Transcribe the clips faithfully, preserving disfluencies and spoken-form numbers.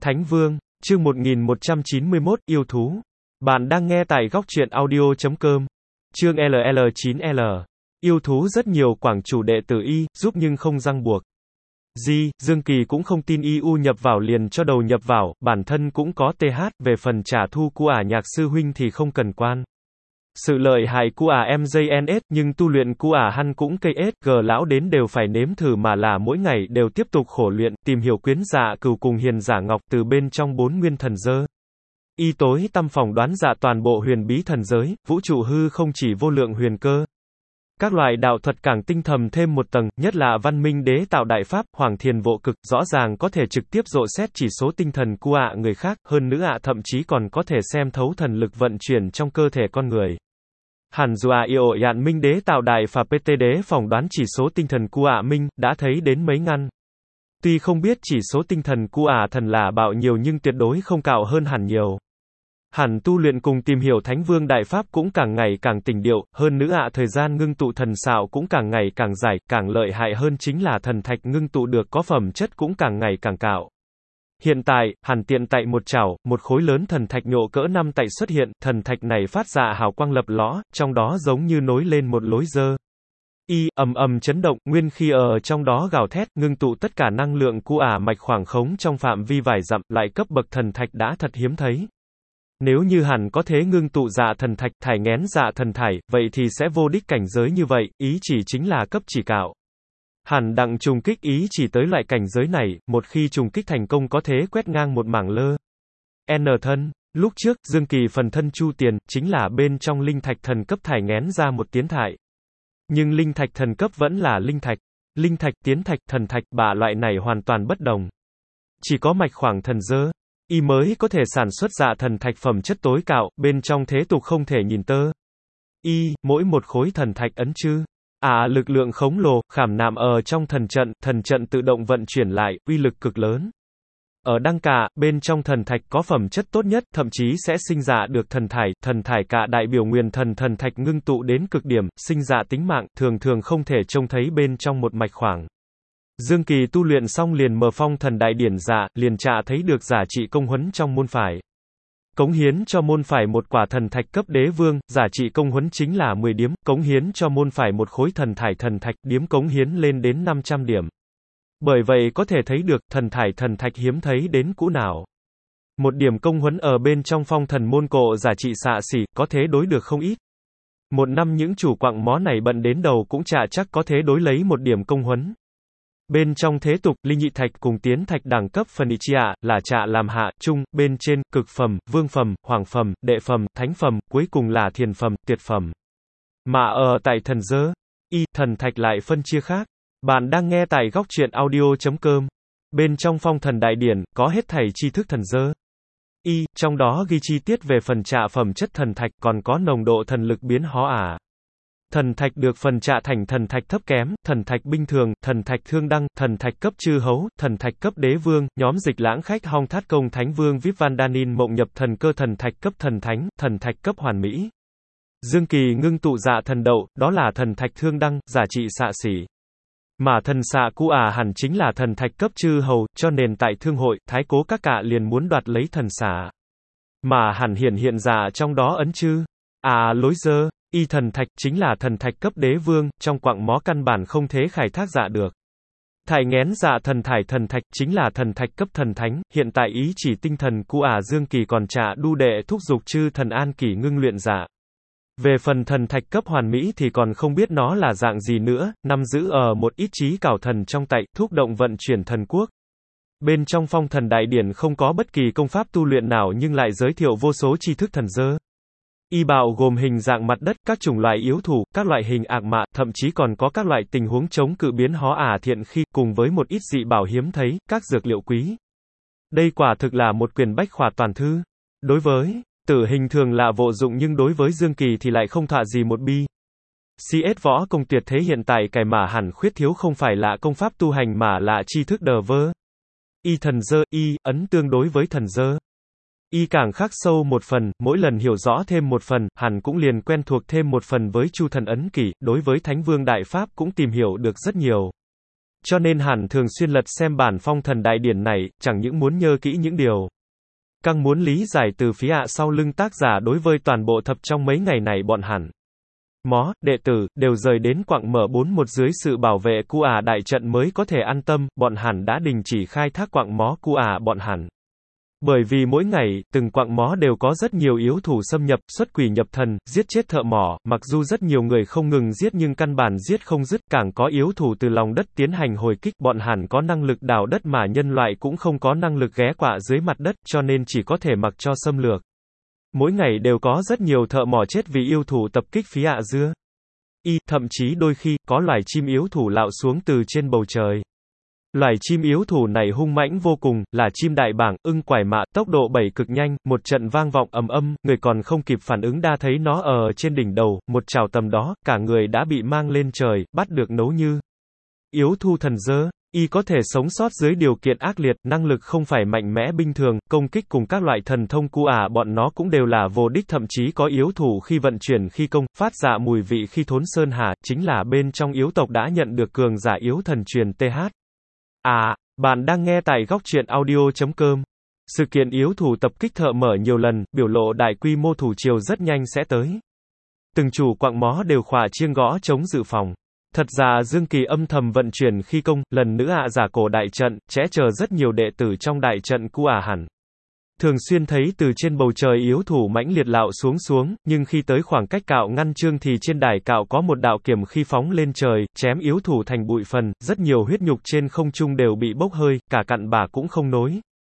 Thánh Vương, chương một nghìn một trăm chín mươi mốt, yêu thú. Bạn đang nghe tại góc truyện audio chấm com. Chương L L chín L. Yêu thú rất nhiều quảng chủ đệ tử y, giúp nhưng không ràng buộc. Di, Dương Kỳ cũng không tin y u nhập vào liền cho đầu nhập vào, bản thân cũng có th, về phần trả thu của ả nhạc sư huynh thì không cần quan. Sự lợi hại của ả em gi en ét, nhưng tu luyện của ả hắn cũng cây ét giê lão đến đều phải nếm thử mà là mỗi ngày đều tiếp tục khổ luyện, tìm hiểu quyến dạ cừu cùng hiền giả ngọc từ bên trong bốn nguyên thần dơ. Y tối tăm phỏng đoán dạ toàn bộ huyền bí thần giới, vũ trụ hư không chỉ vô lượng huyền cơ. Các loại đạo thuật càng tinh thầm thêm một tầng, nhất là văn minh đế tạo đại pháp, hoàng thiền vô cực, rõ ràng có thể trực tiếp dò xét chỉ số tinh thần của ạ người khác, hơn nữa ạ thậm chí còn có thể xem thấu thần lực vận chuyển trong cơ thể con người. Hẳn dù ạ yêu yạn minh đế tạo đại và pê tê đế phỏng đoán chỉ số tinh thần của ạ minh, đã thấy đến mấy ngăn. Tuy không biết chỉ số tinh thần của ạ thần là bạo nhiều nhưng tuyệt đối không cạo hơn hẳn nhiều. Hẳn tu luyện cùng tìm hiểu Thánh Vương Đại Pháp cũng càng ngày càng tỉnh điệu, hơn nữa ạ thời gian ngưng tụ thần xạo cũng càng ngày càng dài, càng lợi hại hơn chính là thần thạch ngưng tụ được có phẩm chất cũng càng ngày càng cạo. Hiện tại, hẳn tiện tại một chảo, một khối lớn thần thạch nhộ cỡ năm tại xuất hiện, thần thạch này phát ra hào quang lập lõ, trong đó giống như nối lên một lối dơ. Y, ầm ầm chấn động, nguyên khi ở trong đó gào thét, ngưng tụ tất cả năng lượng của ả mạch khoảng khống trong phạm vi vài dặm, lại cấp bậc thần thạch đã thật hiếm thấy. Nếu như hẳn có thế ngưng tụ dạ thần thạch, thải nghén dạ thần thải, vậy thì sẽ vô đích cảnh giới như vậy, ý chỉ chính là cấp chỉ cạo. Hẳn đặng trùng kích ý chỉ tới loại cảnh giới này, một khi trùng kích thành công có thế quét ngang một mảng lơ. N thân, lúc trước, Dương Kỳ phần thân chu tiền, chính là bên trong linh thạch thần cấp thải nghén ra một tiến thải. Nhưng linh thạch thần cấp vẫn là linh thạch. Linh thạch, tiến thạch, thần thạch, bà loại này hoàn toàn bất đồng. Chỉ có mạch khoảng thần dơ. Y mới có thể sản xuất dạ thần thạch phẩm chất tối cạo, bên trong thế tục không thể nhìn tơ. Y, mỗi một khối thần thạch ấn chư. À, lực lượng khổng lồ, khảm nạm ở trong thần trận, thần trận tự động vận chuyển lại, uy lực cực lớn. Ở đăng cả, bên trong thần thạch có phẩm chất tốt nhất, thậm chí sẽ sinh ra được thần thải, thần thải cả đại biểu nguyên thần thần thạch ngưng tụ đến cực điểm, sinh ra tính mạng, thường thường không thể trông thấy bên trong một mạch khoảng. Dương Kỳ tu luyện xong liền mở phong thần đại điển dạ, liền trạ thấy được giá trị công huấn trong môn phải. Cống hiến cho môn phải một quả thần thạch cấp đế vương, giá trị công huấn chính là mười điếm, cống hiến cho môn phải một khối thần thải thần thạch, điếm cống hiến lên đến năm trăm điểm. Bởi vậy có thể thấy được, thần thải thần thạch hiếm thấy đến cũ nào. Một điểm công huấn ở bên trong phong thần môn cộ giá trị xạ xỉ, có thế đối được không ít. Một năm những chủ quặng mó này bận đến đầu cũng chả chắc có thế đối lấy một điểm công huấn. Bên trong thế tục, linh nhị thạch cùng tiến thạch đẳng cấp Phoenicia, là trạ làm hạ, trung, bên trên, cực phẩm, vương phẩm, hoàng phẩm, đệ phẩm, thánh phẩm, cuối cùng là thiền phẩm, tuyệt phẩm. Mà ở tại thần dơ, y, thần thạch lại phân chia khác. Bạn đang nghe tại góc truyện audio chấm com. Bên trong phong thần đại điển, có hết thảy tri thức thần dơ. Y, trong đó ghi chi tiết về phần trạ phẩm chất thần thạch, còn có nồng độ thần lực biến hóa ả. Thần thạch được phần trạ thành thần thạch thấp kém, thần thạch bình thường, thần thạch thương đăng, thần thạch cấp chư hấu, thần thạch cấp đế vương, nhóm dịch lãng khách hong thát công thánh vương vip vandanin mộng nhập thần cơ thần thạch cấp thần thánh, thần thạch cấp hoàn mỹ. Dương Kỳ ngưng tụ dạ thần đậu, đó là thần thạch thương đăng, giá trị xạ xỉ. Mà thần xạ cu à hẳn chính là thần thạch cấp chư hầu, cho nên tại thương hội, thái cố các cả liền muốn đoạt lấy thần xạ. Mà hẳn hiện hiện ra trong đó ấn chư. À lối dơ. Y thần thạch chính là thần thạch cấp đế vương, trong quặng mó căn bản không thế khai thác dạ được. Thải nghén dạ thần thải thần thạch chính là thần thạch cấp thần thánh, hiện tại ý chỉ tinh thần của ả Dương Kỳ còn trạ đu đệ thúc dục chư thần an kỳ ngưng luyện dạ. Về phần thần thạch cấp hoàn mỹ thì còn không biết nó là dạng gì nữa, nằm giữ ở một ít trí cảo thần trong tay, thúc động vận chuyển thần quốc. Bên trong phong thần đại điển không có bất kỳ công pháp tu luyện nào nhưng lại giới thiệu vô số tri thức thần dơ. Y bạo gồm hình dạng mặt đất, các chủng loại yếu thủ, các loại hình ạc mạ, thậm chí còn có các loại tình huống chống cự biến hóa ả thiện khi, cùng với một ít dị bảo hiếm thấy, các dược liệu quý. Đây quả thực là một quyển bách khoa toàn thư. Đối với tử hình thường là vô dụng nhưng đối với Dương Kỳ thì lại không thọa gì một bi. xê ét võ công tuyệt thế hiện tại cái mà hẳn khuyết thiếu không phải là công pháp tu hành mà là tri thức đờ vơ. Y thần dơ, y, ấn tương đối với thần dơ. Y càng khắc sâu một phần, mỗi lần hiểu rõ thêm một phần, hẳn cũng liền quen thuộc thêm một phần với chu thần ấn kỷ, đối với Thánh Vương Đại Pháp cũng tìm hiểu được rất nhiều. Cho nên hẳn thường xuyên lật xem bản phong thần đại điển này, chẳng những muốn nhớ kỹ những điều căng muốn lý giải từ phía ạ sau lưng tác giả đối với toàn bộ thập trong mấy ngày này bọn hẳn. Mó, đệ tử, đều rời đến quặng mở bốn một dưới sự bảo vệ cu ả đại trận mới có thể an tâm, bọn hẳn đã đình chỉ khai thác quặng mó cu ả bọn hẳn. Bởi vì mỗi ngày, từng quặng mó đều có rất nhiều yếu thủ xâm nhập, xuất quỷ nhập thần, giết chết thợ mỏ, mặc dù rất nhiều người không ngừng giết nhưng căn bản giết không dứt, càng có yếu thủ từ lòng đất tiến hành hồi kích, bọn hẳn có năng lực đào đất mà nhân loại cũng không có năng lực ghé quạ dưới mặt đất, cho nên chỉ có thể mặc cho xâm lược. Mỗi ngày đều có rất nhiều thợ mỏ chết vì yêu thủ tập kích phía ạ dưa. Y, thậm chí đôi khi, có loài chim yếu thủ lạo xuống từ trên bầu trời. Loài chim yếu thủ này hung mãnh vô cùng, là chim đại bảng, ưng quải mạ, tốc độ bảy cực nhanh, một trận vang vọng ầm ầm, người còn không kịp phản ứng đã thấy nó ở trên đỉnh đầu, một chảo tầm đó, cả người đã bị mang lên trời, bắt được nấu như yếu thu thần dơ. Y có thể sống sót dưới điều kiện ác liệt, năng lực không phải mạnh mẽ bình thường, công kích cùng các loại thần thông cu ả bọn nó cũng đều là vô đích, thậm chí có yếu thủ khi vận chuyển khi công, phát dạ mùi vị khi thốn sơn hà, chính là bên trong yếu tộc đã nhận được cường giả yếu thần truyền tê hát. À, bạn đang nghe tại góc truyện audio chấm com. Sự kiện yếu thủ tập kích thợ mở nhiều lần, biểu lộ đại quy mô thủ triều rất nhanh sẽ tới. Từng chủ quặng mó đều khỏa chiêng gõ chống dự phòng. Thật ra Dương Kỳ âm thầm vận chuyển khi công, lần nữa ạ giả cổ đại trận, chẽ chờ rất nhiều đệ tử trong đại trận cu ả hẳn. Thường xuyên thấy từ trên bầu trời yếu thủ mãnh liệt lạo xuống xuống, nhưng khi tới khoảng cách cạo ngăn chương thì trên đài cạo có một đạo kiểm khi phóng lên trời, chém yếu thủ thành bụi phần, rất nhiều huyết nhục trên không trung đều bị bốc hơi, cả cặn bả cũng không nối.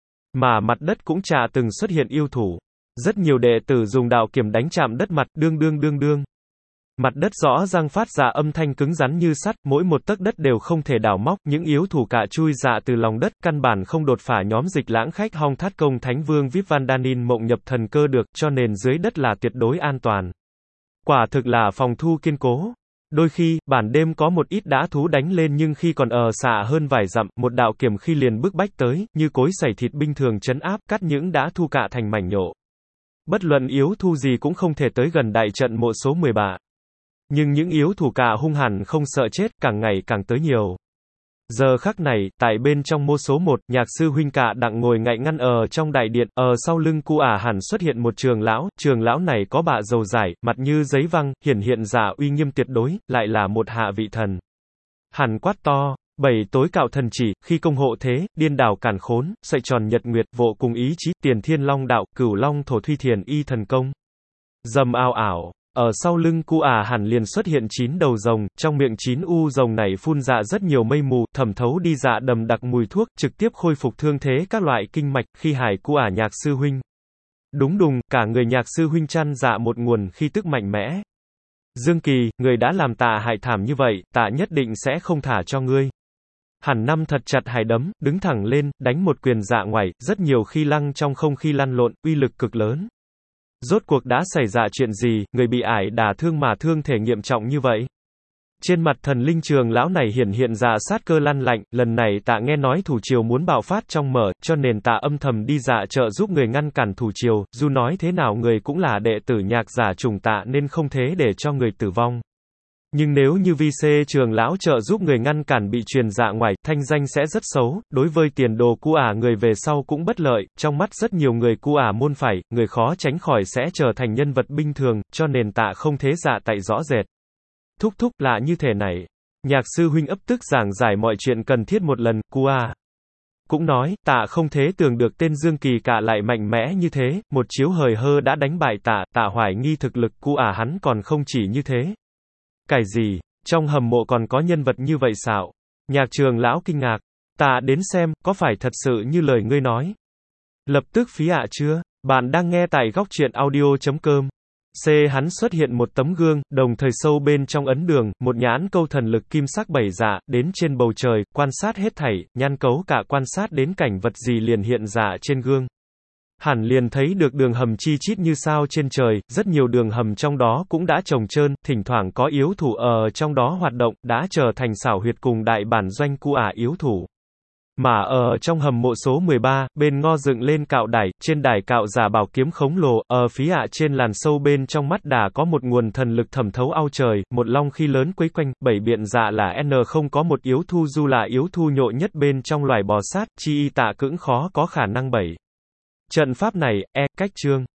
Mà mặt đất cũng chả từng xuất hiện yêu thủ. Rất nhiều đệ tử dùng đạo kiểm đánh chạm đất mặt, đương đương đương đương. Mặt đất rõ ràng phát ra âm thanh cứng rắn như sắt, mỗi một tấc đất đều không thể đào móc, những yếu thủ cả chui dạ từ lòng đất, căn bản không đột phá nhóm dịch lãng khách Hong Thát Công Thánh Vương Vip Van Danin mộng nhập thần cơ được, cho nên dưới đất là tuyệt đối an toàn. Quả thực là phòng thu kiên cố. Đôi khi, bản đêm có một ít đã thú đánh lên nhưng khi còn ở xạ hơn vài dặm, một đạo kiểm khi liền bức bách tới, như cối xảy thịt binh thường chấn áp, cắt những đã thu cạ thành mảnh nhộ. Bất luận yếu thu gì cũng không thể tới gần đại trận mộ số mười ba. Nhưng những yếu thủ cả hung hẳn không sợ chết, càng ngày càng tới nhiều. Giờ khắc này, tại bên trong mô số một, nhạc sư huynh cả đặng ngồi ngại ngăn ở trong đại điện, ở sau lưng cu ả hẳn xuất hiện một trường lão, trường lão này có bạ dầu dài, mặt như giấy văng, hiển hiện giả uy nghiêm tuyệt đối, lại là một hạ vị thần. Hẳn quát to, bảy tối cạo thần chỉ, khi công hộ thế, điên đảo cản khốn, sợi tròn nhật nguyệt, vô cùng ý chí, tiền thiên long đạo, cửu long thổ thuy thiền y thần công. Dầm ao ảo. Ở sau lưng cu ả hẳn liền xuất hiện chín đầu rồng, trong miệng chín u rồng này phun ra rất nhiều mây mù, thẩm thấu đi dạ đầm đặc mùi thuốc, trực tiếp khôi phục thương thế các loại kinh mạch, khi hải cu ả nhạc sư huynh. Đúng đùng, cả người nhạc sư huynh chăn dạ một nguồn khi tức mạnh mẽ. Dương Kỳ, người đã làm tạ hại thảm như vậy, tạ nhất định sẽ không thả cho ngươi. Hẳn năm thật chặt hải đấm, đứng thẳng lên, đánh một quyền dạ ngoài, rất nhiều khi lăng trong không khi lăn lộn, uy lực cực lớn. Rốt cuộc đã xảy ra chuyện gì, người bị ải đả thương mà thương thể nghiêm trọng như vậy? Trên mặt thần linh trường lão này hiển hiện ra sát cơ lăn lạnh, lần này tạ nghe nói thủ triều muốn bạo phát trong mở, cho nên tạ âm thầm đi dạ trợ giúp người ngăn cản thủ triều, dù nói thế nào người cũng là đệ tử nhạc giả trùng tạ nên không thế để cho người tử vong. Nhưng nếu như vi xê trường lão trợ giúp người ngăn cản bị truyền dạ ngoài, thanh danh sẽ rất xấu, đối với tiền đồ cu ả người về sau cũng bất lợi, trong mắt rất nhiều người cu ả môn phải, người khó tránh khỏi sẽ trở thành nhân vật bình thường, cho nên tạ không thế dạ tại rõ rệt. Thúc thúc lạ như thế này. Nhạc sư huynh ấp tức giảng giải mọi chuyện cần thiết một lần, cu ả cũng nói, tạ không thế tưởng được tên Dương Kỳ cả lại mạnh mẽ như thế, một chiếu hời hơ đã đánh bại tạ, tạ hoài nghi thực lực cu ả hắn còn không chỉ như thế. Cái gì? Trong hầm mộ còn có nhân vật như vậy sao? Nhạc trường lão kinh ngạc. Ta đến xem, có phải thật sự như lời ngươi nói? Lập tức phí ạ chưa? Bạn đang nghe tại góc truyện audio chấm com. C. Hắn xuất hiện một tấm gương, đồng thời sâu bên trong ấn đường, một nhãn câu thần lực kim sắc bảy dạ, đến trên bầu trời, quan sát hết thảy, nhan cấu cả quan sát đến cảnh vật gì liền hiện dạ trên gương. Hẳn liền thấy được đường hầm chi chít như sao trên trời, rất nhiều đường hầm trong đó cũng đã trồng trơn, thỉnh thoảng có yếu thủ ở trong đó hoạt động, đã trở thành xảo huyệt cùng đại bản doanh cu ả yếu thủ. Mà ở trong hầm mộ số mười ba, bên ngo dựng lên cạo đài, trên đài cạo giả bảo kiếm khổng lồ, ở phía ạ trên làn sâu bên trong mắt đà có một nguồn thần lực thẩm thấu ao trời, một long khi lớn quấy quanh, bảy biện dạ là N không có một yếu thu du là yếu thu nhộ nhất bên trong loài bò sát, chi y tạ cưỡng khó có khả năng bảy. Trận pháp này, e, cách chương.